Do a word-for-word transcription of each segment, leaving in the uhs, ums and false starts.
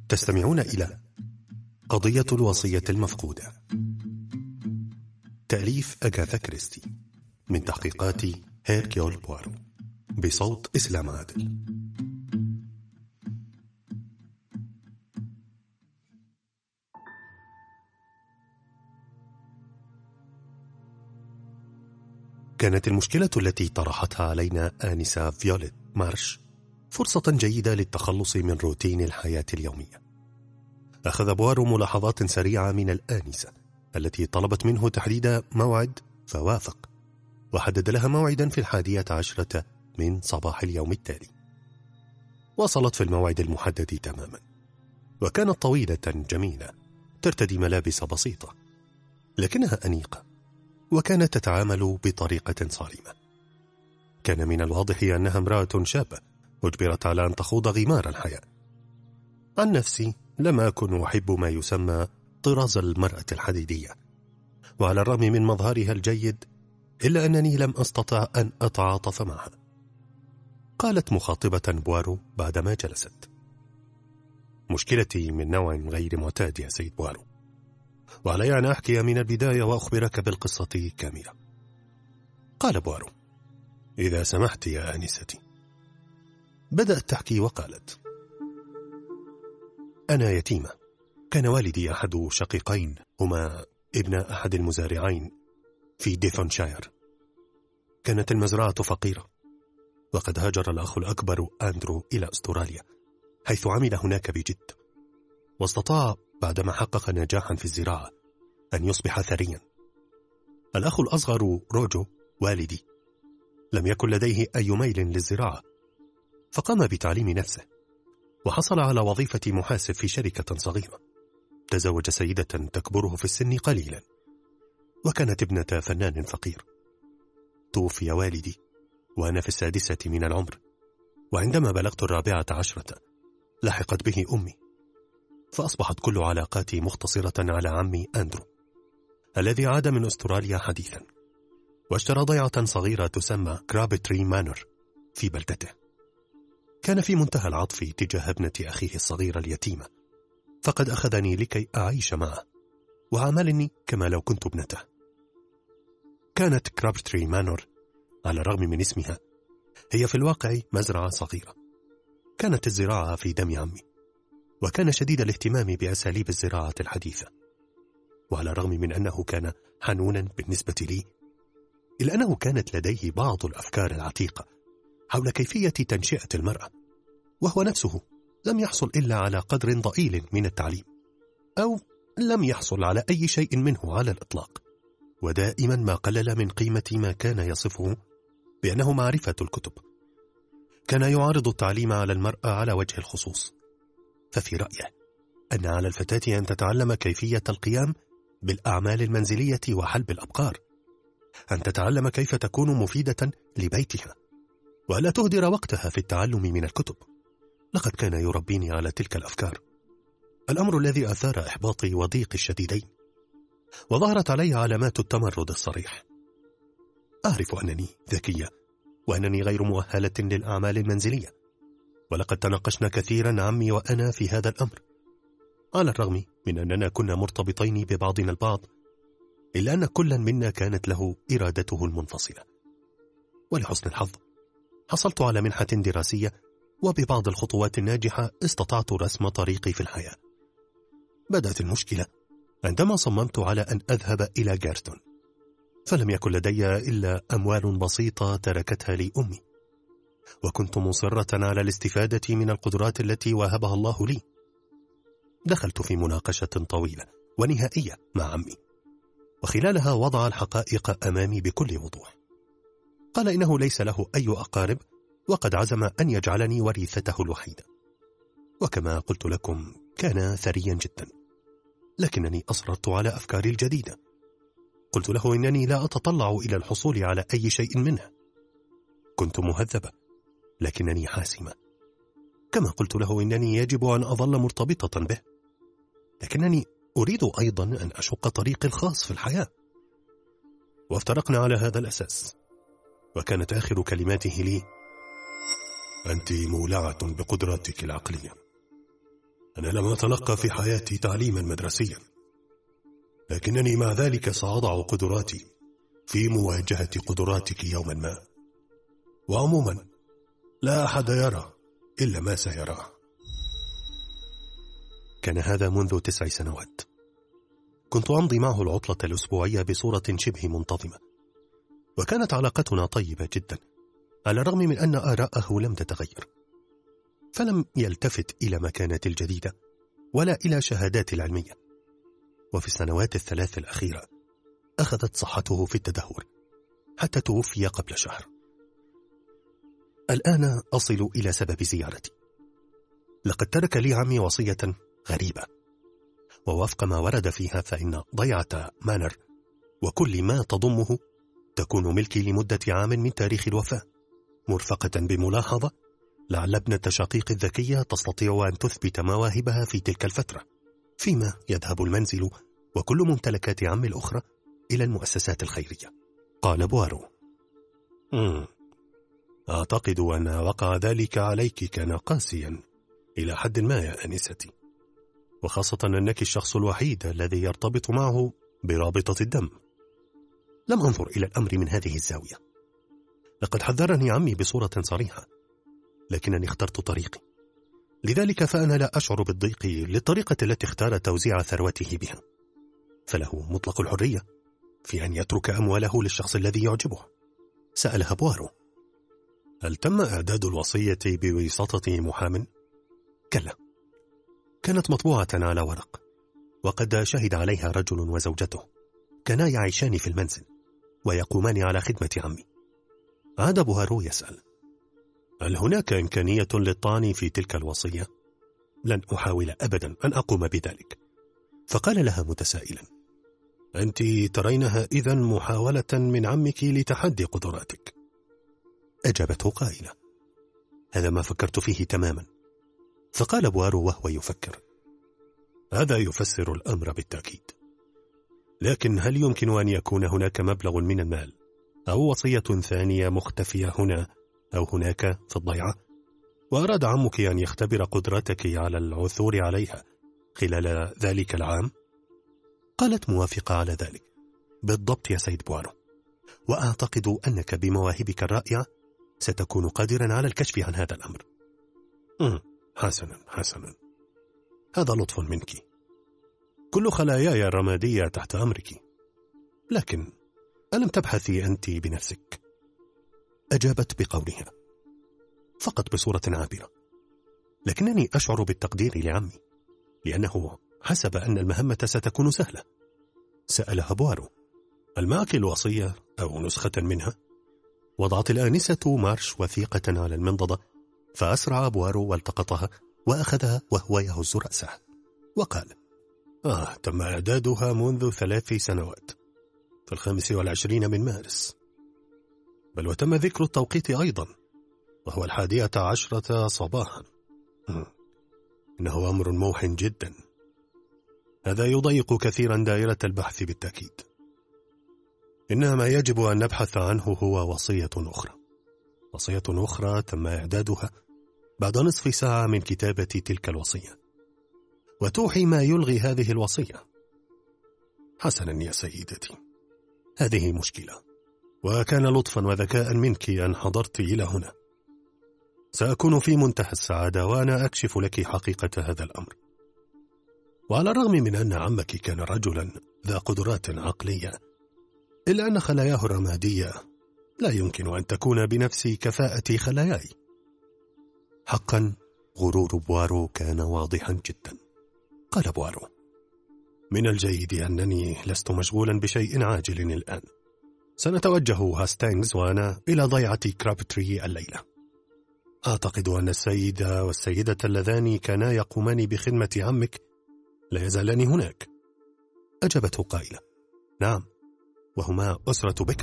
تستمعون إلى قضية الوصية المفقودة، تأليف أغاثا كريستي، من تحقيقات هيركيول بوارو، بصوت إسلام عادل. كانت المشكلة التي طرحتها علينا آنسة فيوليت مارش فرصة جيدة للتخلص من روتين الحياة اليومية. أخذ بوارو ملاحظات سريعة من الآنسة التي طلبت منه تحديد موعد، فوافق وحدد لها موعدا في الحادية عشرة من صباح اليوم التالي. وصلت في الموعد المحدد تماما، وكانت طويلة جميلة ترتدي ملابس بسيطة، لكنها أنيقة، وكانت تتعامل بطريقة صارمة. كان من الواضح أنها امرأة شابة أجبرت على أن تخوض غمار الحياة. عن نفسي لم أكن أحب ما يسمى طراز المرأة الحديدية، وعلى الرغم من مظهرها الجيد إلا أنني لم أستطع أن أتعاطف معها. قالت مخاطبة بوارو بعدما جلست: مشكلتي من نوع غير معتاد يا سيد بوارو، وعلي أن أحكي من البداية وأخبرك بالقصة كاملة. قال بوارو: إذا سمحت يا آنستي. بدأت تحكي وقالت: أنا يتيمة. كان والدي أحد شقيقين هما ابن أحد المزارعين في ديفونشاير. كانت المزرعة فقيرة، وقد هاجر الأخ الأكبر أندرو إلى أستراليا، حيث عمل هناك بجد، واستطاع بعدما حقق نجاحا في الزراعة أن يصبح ثريا. الأخ الأصغر روجو والدي لم يكن لديه أي ميل للزراعة، فقام بتعليم نفسه وحصل على وظيفة محاسب في شركة صغيرة. تزوج سيدة تكبره في السن قليلا، وكانت ابنة فنان فقير. توفي والدي وأنا في السادسة من العمر، وعندما بلغت الرابعة عشرة لحقت به أمي، فأصبحت كل علاقاتي مختصرة على عمي أندرو الذي عاد من أستراليا حديثا، واشترى ضيعة صغيرة تسمى كرابتري مانور في بلدته. كان في منتهى العطف تجاه ابنة أخيه الصغيرة اليتيمة، فقد أخذني لكي أعيش معه وعاملني كما لو كنت ابنته. كانت كرابتري مانور على الرغم من اسمها هي في الواقع مزرعة صغيرة. كانت الزراعة في دم عمي، وكان شديد الاهتمام بأساليب الزراعة الحديثة، وعلى الرغم من أنه كان حنونا بالنسبة لي، إلا أنه كانت لديه بعض الأفكار العتيقة حول كيفية تنشئة المرأة، وهو نفسه لم يحصل إلا على قدر ضئيل من التعليم، أو لم يحصل على أي شيء منه على الإطلاق، ودائما ما قلل من قيمة ما كان يصفه بأنه معرفة الكتب. كان يعارض التعليم على المرأة على وجه الخصوص، ففي رأيه أن على الفتاة أن تتعلم كيفية القيام بالأعمال المنزلية وحلب الأبقار، أن تتعلم كيف تكون مفيدة لبيتها، ولا تهدر وقتها في التعلم من الكتب. لقد كان يربيني على تلك الأفكار، الأمر الذي أثار إحباطي وضيقي الشديدين، وظهرت علي علامات التمرد الصريح. أعرف أنني ذكية، وأنني غير مؤهلة للأعمال المنزلية، ولقد تناقشنا كثيرا عمي وأنا في هذا الأمر، على الرغم من أننا كنا مرتبطين ببعضنا البعض، إلا أن كل منا كانت له إرادته المنفصلة. ولحسن الحظ حصلت على منحة دراسية، وببعض الخطوات الناجحة استطعت رسم طريقي في الحياة. بدأت المشكلة عندما صممت على أن أذهب إلى جارتون، فلم يكن لدي إلا أموال بسيطة تركتها لي أمي، وكنت مصرة على الاستفادة من القدرات التي وهبها الله لي. دخلت في مناقشة طويلة ونهائية مع عمي، وخلالها وضع الحقائق أمامي بكل وضوح. قال إنه ليس له أي أقارب، وقد عزم أن يجعلني وريثته الوحيدة، وكما قلت لكم كان ثريا جدا، لكنني أصررت على أفكاري الجديدة. قلت له إنني لا أتطلع إلى الحصول على أي شيء منه. كنت مهذبة لكنني حاسمة. كما قلت له إنني يجب أن أظل مرتبطة به، لكنني أريد أيضا أن أشق طريقي الخاص في الحياة. وافترقنا على هذا الأساس، وكانت آخر كلماته لي: أنت مولعة بقدراتك العقلية، أنا لم أتلقى في حياتي تعليما مدرسيا، لكنني مع ذلك سأضع قدراتي في مواجهة قدراتك يوما ما. وعموما لا أحد يرى إلا ما سيراه. كان هذا منذ تسع سنوات. كنت أمضي معه العطلة الأسبوعية بصورة شبه منتظمة، وكانت علاقتنا طيبة جدا على الرغم من أن آراءه لم تتغير، فلم يلتفت إلى مكانتي الجديدة ولا إلى شهاداتي العلمية. وفي السنوات الثلاث الأخيرة أخذت صحته في التدهور حتى توفي قبل شهر. الآن أصل إلى سبب زيارتي. لقد ترك لي عمي وصية غريبة، ووفق ما ورد فيها فإن ضيعة مانر وكل ما تضمه تكون ملكي لمدة عام من تاريخ الوفاة، مرفقة بملاحظة لعل ابنة شقيق الذكية تستطيع أن تثبت مواهبها في تلك الفترة، فيما يذهب المنزل وكل ممتلكات عمي الأخرى إلى المؤسسات الخيرية. قال بوارو: مم. أعتقد أن وقع ذلك عليك كان قاسيا إلى حد ما يا أنستي، وخاصة أنك الشخص الوحيد الذي يرتبط معه برابطة الدم. لم أنظر إلى الأمر من هذه الزاوية. لقد حذرني عمي بصورة صريحة، لكنني اخترت طريقي، لذلك فأنا لا أشعر بالضيق للطريقة التي اختار توزيع ثروته بها، فله مطلق الحرية في أن يترك أمواله للشخص الذي يعجبه. سألها بوارو: هل تم إعداد الوصية بواسطة محام؟ كلا، كانت مطبوعة على ورق، وقد شهد عليها رجل وزوجته، كانا يعيشان في المنزل ويقومان على خدمة عمي. عاد بوارو يسأل: هل هناك إمكانية للطعن في تلك الوصية؟ لن أحاول أبدا أن أقوم بذلك. فقال لها متسائلا: أنت ترينها إذن محاولة من عمك لتحدي قدراتك؟ أجابته قائلة: هذا ما فكرت فيه تماما. فقال بوارو وهو يفكر: هذا يفسر الأمر بالتأكيد، لكن هل يمكن أن يكون هناك مبلغ من المال أو وصية ثانية مختفية هنا أو هناك في الضيعة، وأراد عمك أن يختبر قدرتك على العثور عليها خلال ذلك العام؟ قالت موافقة على ذلك: بالضبط يا سيد بوارو، وأعتقد أنك بمواهبك الرائعة ستكون قادرا على الكشف عن هذا الأمر. مم. حسنا حسنا، هذا لطف منك. كل خلاياي الرمادية تحت أمرك، لكن ألم تبحثي أنت بنفسك؟ أجابت بقولها: فقط بصورة عابرة، لكنني أشعر بالتقدير لعمي لأنه حسب أن المهمة ستكون سهلة. سألها بوارو: هل معك الوصية أو نسخة منها؟ وضعت الآنسة مارش وثيقة على المنضدة، فأسرع بوارو والتقطها وأخذها وهو يهز رأسه وقال: آه تم إعدادها منذ ثلاث سنوات في الخامس والعشرين من مارس، بل وتم ذكر التوقيت أيضا وهو الحادية عشرة صباحا. إنه أمر موح جدا، هذا يضيق كثيرا دائرة البحث بالتأكيد. إنما ما يجب أن نبحث عنه هو وصية أخرى، وصية أخرى تم إعدادها بعد نصف ساعة من كتابة تلك الوصية، وتوحي ما يلغي هذه الوصية. حسنا يا سيدتي، هذه مشكلة، وكان لطفا وذكاء منك أن حضرت إلى هنا. سأكون في منتهى السعادة وأنا أكشف لك حقيقة هذا الأمر. وعلى الرغم من أن عمك كان رجلا ذا قدرات عقلية، إلا أن خلاياه الرمادية لا يمكن أن تكون بنفس كفاءة خلاياي. حقا غرور بوارو كان واضحا جدا. قال بوارو: من الجيد أنني لست مشغولا بشيء عاجل الآن. سنتوجه هاستينغز وأنا إلى ضيعة كرابتري الليلة. أعتقد أن السيد والسيدة اللذان كانا يقومان بخدمة عمك لا يزالان هناك. أجابته قائلة: نعم، وهما أسرة بكر.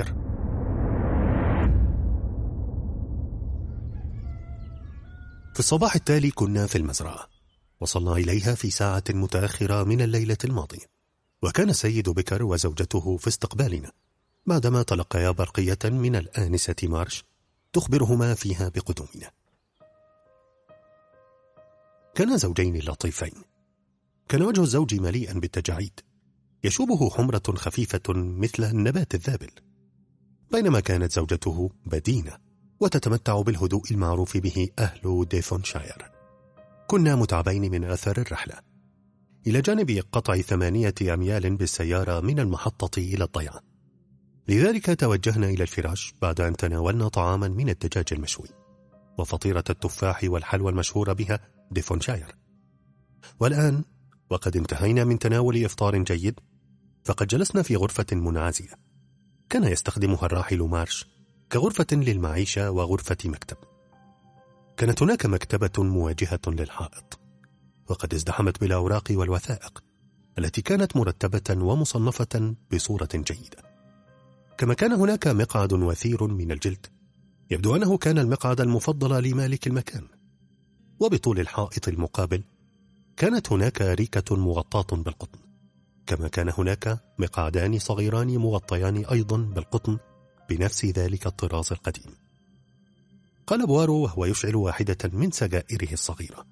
في الصباح التالي كنا في المزرعة، وصلنا إليها في ساعة متأخرة من الليلة الماضية، وكان السيد بكر وزوجته في استقبالنا بعدما تلقيا برقية من الآنسة مارش تخبرهما فيها بقدومنا. كانا زوجين لطيفين. كان وجه الزوج مليئا بالتجاعيد يشوبه حمرة خفيفة مثل النبات الذابل، بينما كانت زوجته بدينة وتتمتع بالهدوء المعروف به أهل ديفونشاير. كنا متعبين من آثار الرحلة، إلى جانب قطع ثمانية أميال بالسيارة من المحطة إلى الضيعة. لذلك توجهنا إلى الفراش بعد أن تناولنا طعاما من الدجاج المشوي وفطيرة التفاح والحلوى المشهورة بها ديفونشاير. والآن وقد انتهينا من تناول إفطار جيد، فقد جلسنا في غرفة منعزلة كان يستخدمها الراحل مارش كغرفة للمعيشة وغرفة مكتب. كانت هناك مكتبة مواجهة للحائط، وقد ازدحمت بالأوراق والوثائق التي كانت مرتبة ومصنفة بصورة جيدة. كما كان هناك مقعد وثير من الجلد، يبدو أنه كان المقعد المفضل لمالك المكان. وبطول الحائط المقابل كانت هناك ريكة مغطاة بالقطن، كما كان هناك مقعدان صغيران مغطيان أيضا بالقطن بنفس ذلك الطراز القديم. قال بوارو وهو يشعل واحدة من سجائره الصغيرة: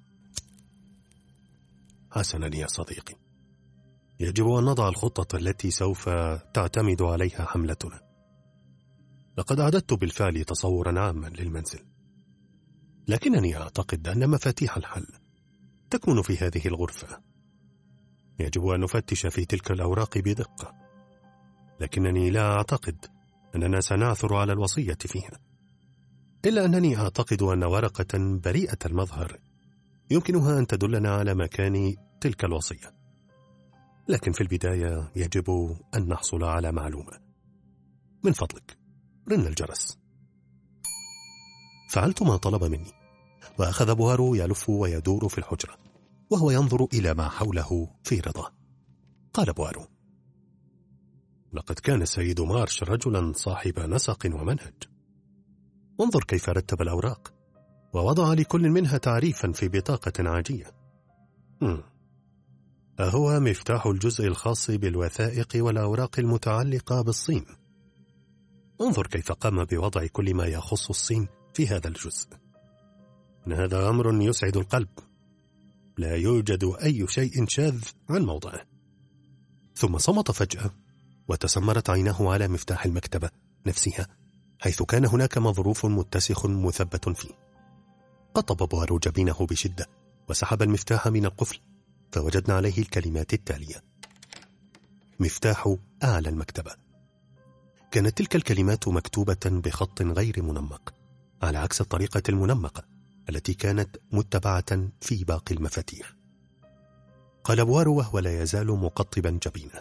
حسنا يا صديقي، يجب أن نضع الخطة التي سوف تعتمد عليها حملتنا. لقد أعددت بالفعل تصورا عاما للمنزل، لكنني أعتقد أن مفاتيح الحل تكمن في هذه الغرفة. يجب أن نفتش في تلك الأوراق بدقة، لكنني لا أعتقد أننا سنعثر على الوصية فيها، إلا أنني أعتقد أن ورقة بريئة المظهر يمكنها أن تدلنا على مكان تلك الوصية. لكن في البداية يجب أن نحصل على معلومة. من فضلك رن الجرس. فعلت ما طلب مني، وأخذ بوارو يلف ويدور في الحجرة وهو ينظر إلى ما حوله في رضا. قال بوارو: لقد كان السيد مارش رجلا صاحب نسق ومنهج. انظر كيف رتب الأوراق ووضع لكل منها تعريفا في بطاقة عاجية. هم. أهو مفتاح الجزء الخاص بالوثائق والأوراق المتعلقة بالصين. انظر كيف قام بوضع كل ما يخص الصين في هذا الجزء. إن هذا أمر يسعد القلب، لا يوجد أي شيء شاذ عن موضعه. ثم صمت فجأة وتسمرت عيناه على مفتاح المكتبة نفسها، حيث كان هناك مظروف متسخ مثبت فيه. قطب بوارو جبينه بشدة وسحب المفتاح من القفل، فوجدنا عليه الكلمات التالية: مفتاح أعلى المكتبة. كانت تلك الكلمات مكتوبة بخط غير منمق، على عكس الطريقة المنمقة التي كانت متبعة في باقي المفاتيح. قال بوارو وهو لا يزال مقطبا جبينه: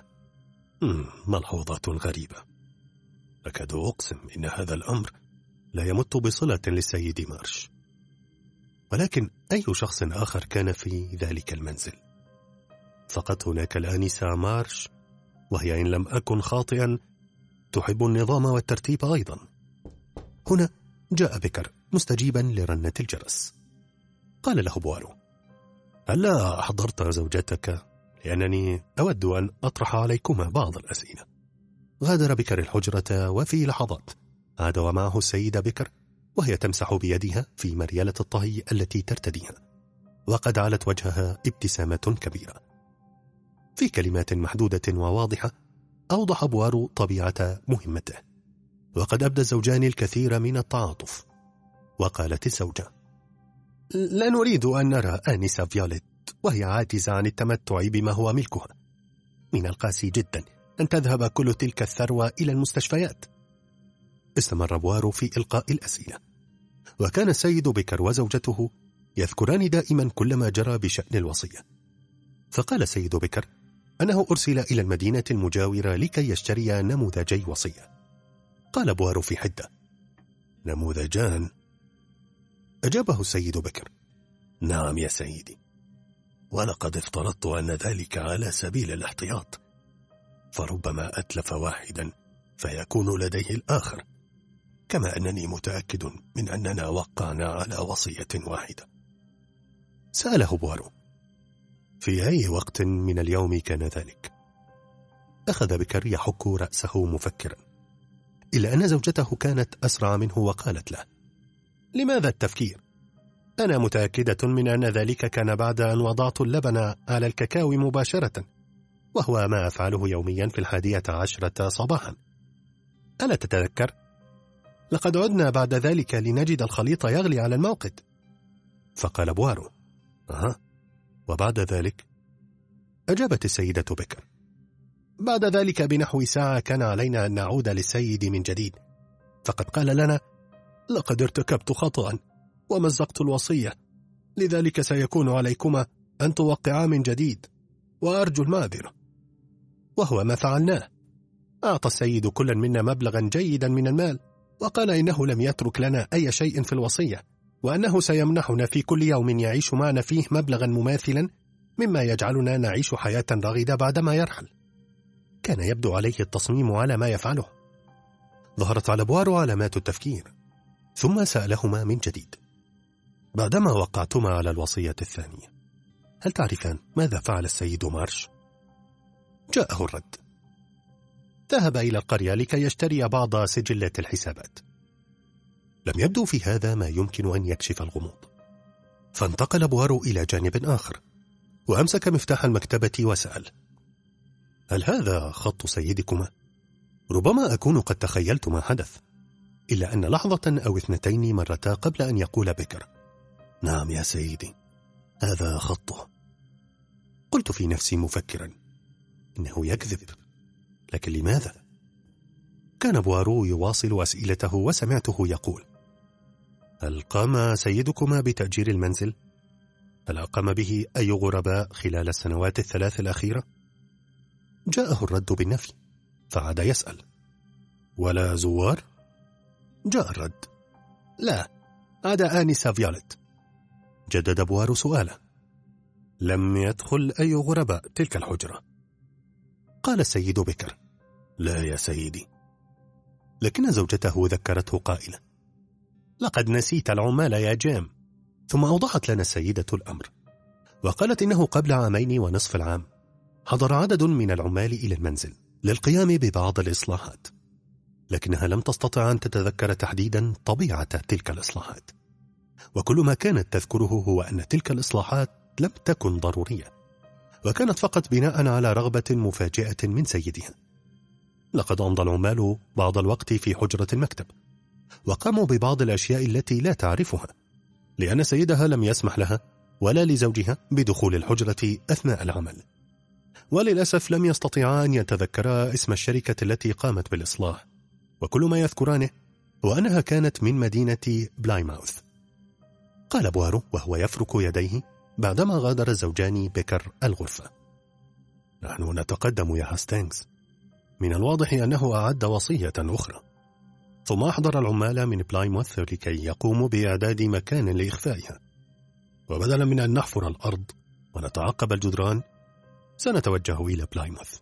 ملحوظة غريبة، أكاد أقسم إن هذا الأمر لا يمت بصلة للسيد مارش. ولكن أي شخص آخر كان في ذلك المنزل؟ فقط هناك الآنسة مارش، وهي إن لم أكن خاطئا تحب النظام والترتيب أيضا. هنا جاء بكر مستجيبا لرنة الجرس. قال له بوارو: هلا أحضرت زوجتك؟ لأنني أود أن أطرح عليكما بعض الأسئلة. غادر بكر الحجرة، وفي لحظات عاد ومعه السيدة بكر وهي تمسح بيدها في مريالة الطهي التي ترتديها، وقد علت وجهها ابتسامة كبيرة. في كلمات محدودة وواضحة أوضح بوارو طبيعة مهمته، وقد أبدى الزوجان الكثير من التعاطف. وقالت الزوجة: لا نريد أن نرى آنسة فيوليت وهي عاجزة عن التمتع بما هو ملكها. من القاسي جدا أن تذهب كل تلك الثروة إلى المستشفيات. استمر بوارو في إلقاء الأسئلة، وكان السيد بكر وزوجته يذكران دائما كل ما جرى بشأن الوصية. فقال السيد بكر أنه أرسل إلى المدينة المجاورة لكي يشتري نموذجي وصية. قال بوارو في حدة: نموذجان؟ أجابه السيد بكر: نعم يا سيدي، ولقد افترضت أن ذلك على سبيل الاحتياط، فربما أتلف واحدا فيكون لديه الآخر، كما أنني متأكد من أننا وقعنا على وصية واحدة. سأله بوارو: في أي وقت من اليوم كان ذلك؟ أخذ بكر يحك رأسه مفكرا، إلا أن زوجته كانت أسرع منه وقالت له: لماذا التفكير؟ أنا متأكدة من أن ذلك كان بعد أن وضعت اللبن على الكاكاو مباشرة، وهو ما أفعله يوميا في الحادية عشرة صباحا. ألا تتذكر؟ لقد عدنا بعد ذلك لنجد الخليط يغلي على الموقد. فقال بوارو: أها، وبعد ذلك؟ أجابت السيدة بيكر: بعد ذلك بنحو ساعة كان علينا أن نعود للسيد من جديد، فقد قال لنا: لقد ارتكبت خطأ ومزقت الوصية، لذلك سيكون عليكما أن توقعا من جديد، وأرجو المعذرة. وهو ما فعلناه. أعطى السيد كل منا مبلغا جيدا من المال، وقال إنه لم يترك لنا أي شيء في الوصية، وأنه سيمنحنا في كل يوم يعيش معنا فيه مبلغا مماثلا، مما يجعلنا نعيش حياة رغدة بعدما يرحل. كان يبدو عليه التصميم على ما يفعله. ظهرت على بوارو علامات التفكير، ثم سألهما من جديد: بعدما وقعتما على الوصية الثانية، هل تعرفان ماذا فعل السيد مارش؟ جاءه الرد: ذهب إلى القرية لكي يشتري بعض سجلات الحسابات. لم يبدو في هذا ما يمكن أن يكشف الغموض. فانتقل بوارو إلى جانب آخر، وأمسك مفتاح المكتبة وسأل: هل هذا خط سيدكما؟ ربما أكون قد تخيلت ما حدث، إلا أن لحظة أو اثنتين مرتا قبل أن يقول بكر: نعم يا سيدي، هذا خطه. قلت في نفسي مفكرا: إنه يكذب، لكن لماذا؟ كان بوارو يواصل أسئلته، وسمعته يقول: هل قام سيدكما بتأجير المنزل؟ هل أقام به أي غرباء خلال السنوات الثلاث الأخيرة؟ جاءه الرد بالنفي، فعاد يسأل: ولا زوار؟ جاء الرد: لا، عدا آنسة فيولت. جدد بوارو سؤاله: لم يدخل أي غرباء تلك الحجرة؟ قال السيد بكر: لا يا سيدي. لكن زوجته ذكرته قائلة: لقد نسيت العمال يا جيم. ثم أوضحت لنا السيدة الأمر، وقالت إنه قبل عامين ونصف العام حضر عدد من العمال إلى المنزل للقيام ببعض الإصلاحات، لكنها لم تستطع أن تتذكر تحديدا طبيعة تلك الإصلاحات، وكل ما كانت تذكره هو أن تلك الإصلاحات لم تكن ضرورية، وكانت فقط بناء على رغبة مفاجئة من سيدها. لقد أمضى العمال بعض الوقت في حجرة المكتب، وقاموا ببعض الأشياء التي لا تعرفها، لأن سيدها لم يسمح لها ولا لزوجها بدخول الحجرة أثناء العمل. وللأسف لم يستطيعا أن يتذكرا اسم الشركة التي قامت بالإصلاح، وكل ما يذكرانه هو أنها كانت من مدينة بلايماوث. قال بوارو وهو يفرك يديه بعدما غادر الزوجان بكر الغرفة: نحن نتقدم يا هاستينغز. من الواضح أنه أعد وصية أخرى. ثم أحضر العمال من بلايموث لكي يقوموا بإعداد مكان لإخفائها، وبدلا من أن نحفر الأرض ونتعقب الجدران، سنتوجه إلى بلايموث.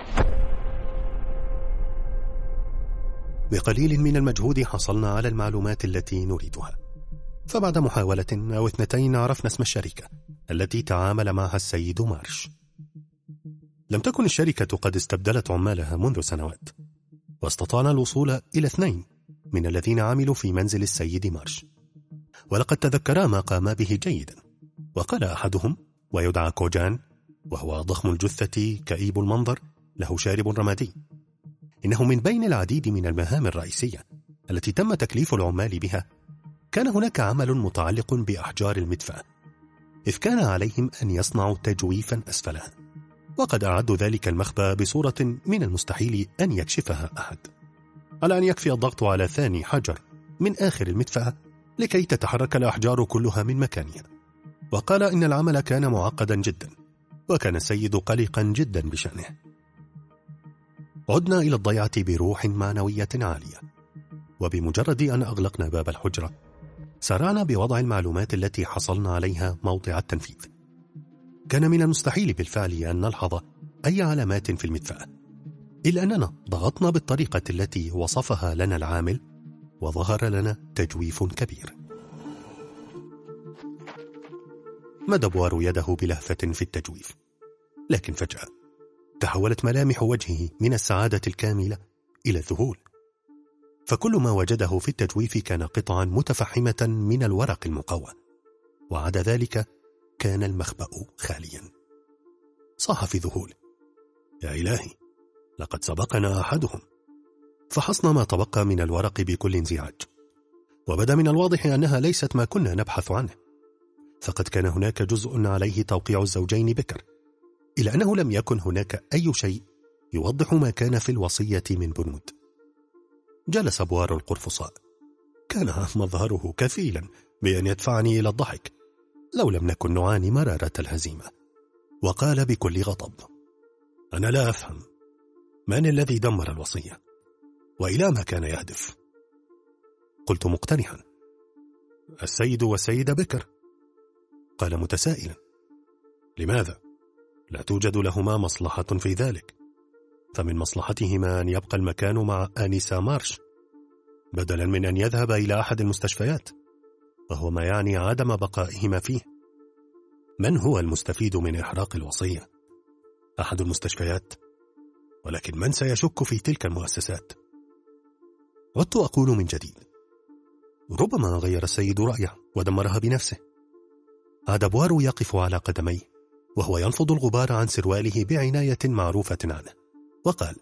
بقليل من المجهود حصلنا على المعلومات التي نريدها، فبعد محاولة أو اثنتين عرفنا اسم الشركة التي تعامل معها السيد مارش. لم تكن الشركة قد استبدلت عمالها منذ سنوات، واستطعنا الوصول إلى اثنين من الذين عملوا في منزل السيد مارش، ولقد تذكرا ما قام به جيدا. وقال أحدهم، ويدعى كوجان، وهو ضخم الجثة كئيب المنظر له شارب رمادي، إنه من بين العديد من المهام الرئيسية التي تم تكليف العمال بها كان هناك عمل متعلق بأحجار المدفأة، إذ كان عليهم أن يصنعوا تجويفا أسفلها، وقد أعدوا ذلك المخبأ بصورة من المستحيل أن يكشفها أحد، على أن يكفي الضغط على ثاني حجر من آخر المدفأة لكي تتحرك الأحجار كلها من مكانها. وقال إن العمل كان معقدا جدا، وكان السيد قلقا جدا بشأنه. عدنا إلى الضيعة بروح معنوية عالية، وبمجرد أن أغلقنا باب الحجرة سارعنا بوضع المعلومات التي حصلنا عليها موضع التنفيذ. كان من المستحيل بالفعل أن نلحظ أي علامات في المدفأة، إلا أننا ضغطنا بالطريقة التي وصفها لنا العامل، وظهر لنا تجويف كبير. مد بوارو يده بلهفة في التجويف، لكن فجأة تحولت ملامح وجهه من السعادة الكاملة إلى الذهول، فكل ما وجده في التجويف كان قطعا متفحمة من الورق المقوى، وعدا ذلك كان المخبأ خاليا. صاح في ذهول: يا إلهي، لقد سبقنا أحدهم. فحصنا ما تبقى من الورق بكل انزعاج، وبدا من الواضح أنها ليست ما كنا نبحث عنه، فقد كان هناك جزء عليه توقيع الزوجين بكر، إلا أنه لم يكن هناك أي شيء يوضح ما كان في الوصية من بنود. جلس بوار القرفصاء، كان مظهره كفيلا بأن يدفعني إلى الضحك لو لم نكن نعاني مرارة الهزيمة، وقال بكل غضب: أنا لا أفهم، من الذي دمر الوصية؟ وإلى ما كان يهدف؟ قلت مقتنحا: السيد والسيدة بكر. قال متسائلا: لماذا؟ لا توجد لهما مصلحة في ذلك، فمن مصلحتهما أن يبقى المكان مع آنسة مارش بدلا من أن يذهب إلى أحد المستشفيات، وهو ما يعني عدم بقائهما فيه. من هو المستفيد من إحراق الوصية؟ أحد المستشفيات؟ ولكن من سيشك في تلك المؤسسات؟ عدت أقول من جديد: ربما غير السيد رأيه ودمرها بنفسه. عاد بوار يقف على قدميه وهو ينفض الغبار عن سرواله بعناية معروفة عنه، وقال: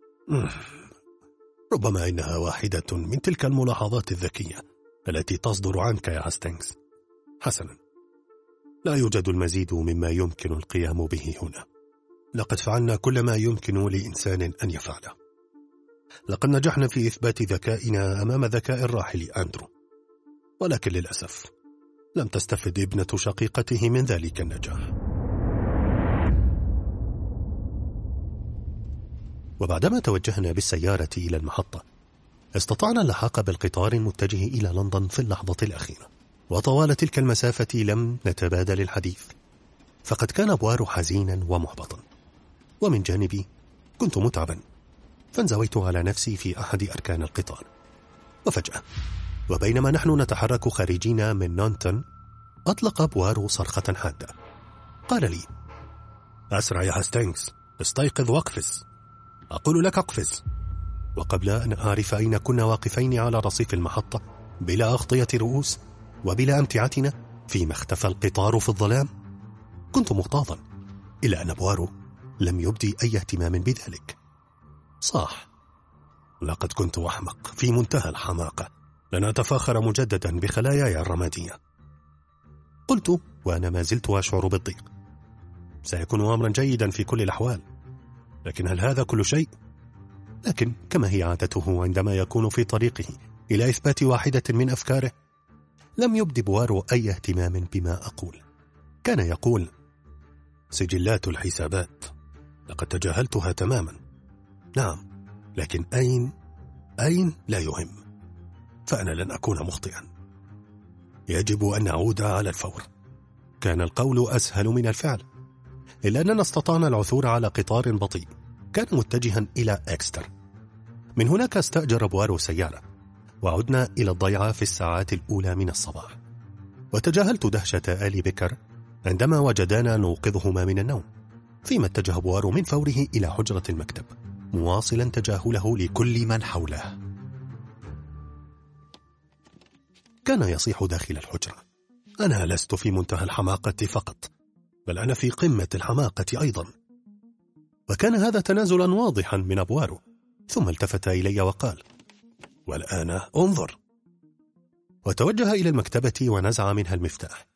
ربما إنها واحدة من تلك الملاحظات الذكية التي تصدر عنك يا هاستينغز. حسنا، لا يوجد المزيد مما يمكن القيام به هنا. لقد فعلنا كل ما يمكن لإنسان أن يفعله. لقد نجحنا في إثبات ذكائنا أمام ذكاء الراحل أندرو، ولكن للأسف لم تستفد ابنة شقيقته من ذلك النجاح. وبعدما توجهنا بالسيارة إلى المحطة، استطعنا اللحاق بالقطار المتجه إلى لندن في اللحظة الأخيرة، وطوال تلك المسافة لم نتبادل الحديث، فقد كان بوار حزينا ومحبطا، ومن جانبي كنت متعبا، فانزويت على نفسي في أحد أركان القطار. وفجأة وبينما نحن نتحرك خارجين من نونتون، أطلق بوار صرخة حادة. قال لي: أسرع يا هاستينغز، استيقظ واقفز. أقول لك اقفز. وقبل أن أعرف أين كنا واقفين على رصيف المحطة بلا أغطية رؤوس وبلا أمتعتنا فيما اختفى القطار في الظلام، كنت مغتاظا، إلا أن بوارو لم يبدي أي اهتمام بذلك. صاح: لقد كنت أحمق في منتهى الحماقة، لن أتفاخر مجددا بخلاياي الرمادية. قلت وأنا ما زلت أشعر بالضيق: سيكون أمرا جيدا في كل الأحوال، لكن هل هذا كل شيء؟ لكن كما هي عادته عندما يكون في طريقه إلى إثبات واحدة من أفكاره، لم يبدي بوارو أي اهتمام بما أقول. كان يقول: سجلات الحسابات، لقد تجاهلتها تماما. نعم، لكن أين أين لا يهم، فأنا لن أكون مخطئا. يجب أن نعود على الفور. كان القول أسهل من الفعل، إلا أننا استطعنا العثور على قطار بطيء كان متجها إلى إكستر. من هناك استأجر بوارو سيارة، وعدنا إلى الضيعة في الساعات الأولى من الصباح. وتجاهلت دهشة آل بكر عندما وجدانا نوقظهما من النوم، فيما اتجه بوارو من فوره إلى حجرة المكتب، مواصلا تجاهله لكل من حوله. كان يصيح داخل الحجرة: أنا لست في منتهى الحماقة فقط، بل أنا في قمة الحماقة أيضا. وكان هذا تنازلا واضحا من بوارو، ثم التفت إلي وقال: والآن انظر. وتوجه إلى المكتبة ونزع منها المفتاح،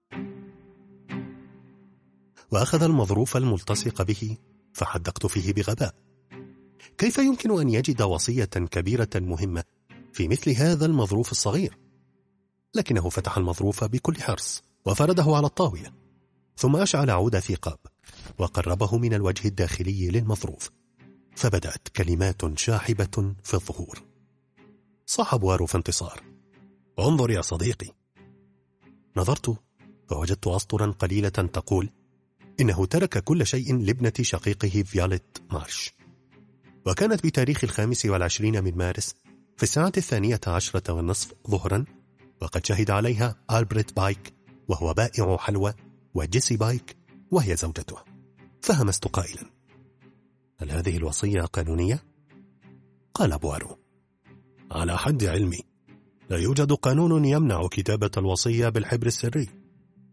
وأخذ المظروف الملتصق به، فحدقت فيه بغباء. كيف يمكن أن يجد وصية كبيرة مهمة في مثل هذا المظروف الصغير؟ لكنه فتح المظروف بكل حرص وفرده على الطاولة، ثم أشعل عود ثقاب وقربه من الوجه الداخلي للمظروف، فبدأت كلمات شاحبة في الظهور. صاح بوارو في انتصار: انظر يا صديقي. نظرت فوجدت أسطرا قليلة تقول إنه ترك كل شيء لابنة شقيقه فياليت مارش، وكانت بتاريخ الخامس والعشرين من مارس في الساعة الثانية عشرة والنصف ظهرا، وقد شهد عليها ألبريت بايك وهو بائع حلوى، وجيسي بايك وهي زوجته. فهمست قائلا: هل هذه الوصية قانونية؟ قال بوارو: على حد علمي لا يوجد قانون يمنع كتابة الوصية بالحبر السري،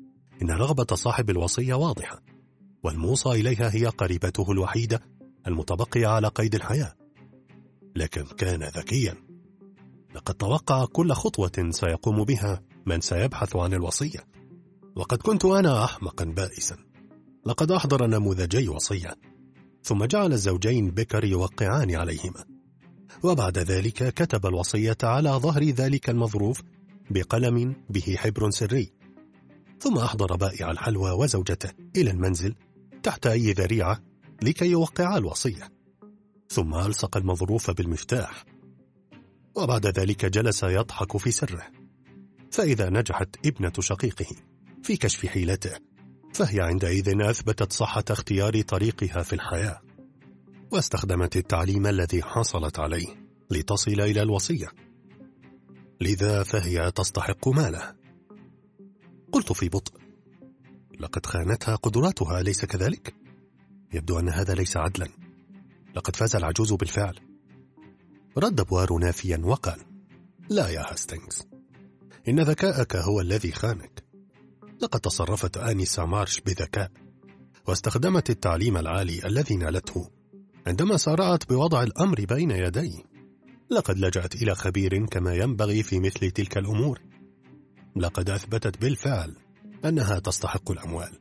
إن رغبة صاحب الوصية واضحة، والموصى إليها هي قريبته الوحيدة المتبقية على قيد الحياة. لكن كان ذكيا، لقد توقع كل خطوة سيقوم بها من سيبحث عن الوصية. وقد كنت أنا أحمقا بائسا، لقد أحضر نموذجي وصية، ثم جعل الزوجين بيكر يوقعان عليهما، وبعد ذلك كتب الوصية على ظهر ذلك المظروف بقلم به حبر سري، ثم أحضر بائع الحلوى وزوجته إلى المنزل تحت أي ذريعة لكي يوقعا الوصية، ثم ألصق المظروف بالمفتاح، وبعد ذلك جلس يضحك في سره. فإذا نجحت ابنة شقيقه في كشف حيلته، فهي عندئذ أثبتت صحة اختيار طريقها في الحياة، واستخدمت التعليم الذي حصلت عليه لتصل إلى الوصية، لذا فهي تستحق ماله. قلت في بطء: لقد خانتها قدراتها، أليس كذلك؟ يبدو أن هذا ليس عدلا، لقد فاز العجوز بالفعل. رد بوار نافيا وقال: لا يا هاستينغز، إن ذكاءك هو الذي خانك. لقد تصرفت آنسة مارش بذكاء، واستخدمت التعليم العالي الذي نالته عندما سارعت بوضع الأمر بين يديه. لقد لجأت إلى خبير كما ينبغي في مثل تلك الأمور. لقد أثبتت بالفعل أنها تستحق الأموال.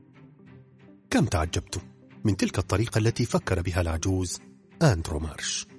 كم تعجبت من تلك الطريقة التي فكر بها العجوز أندرو مارش.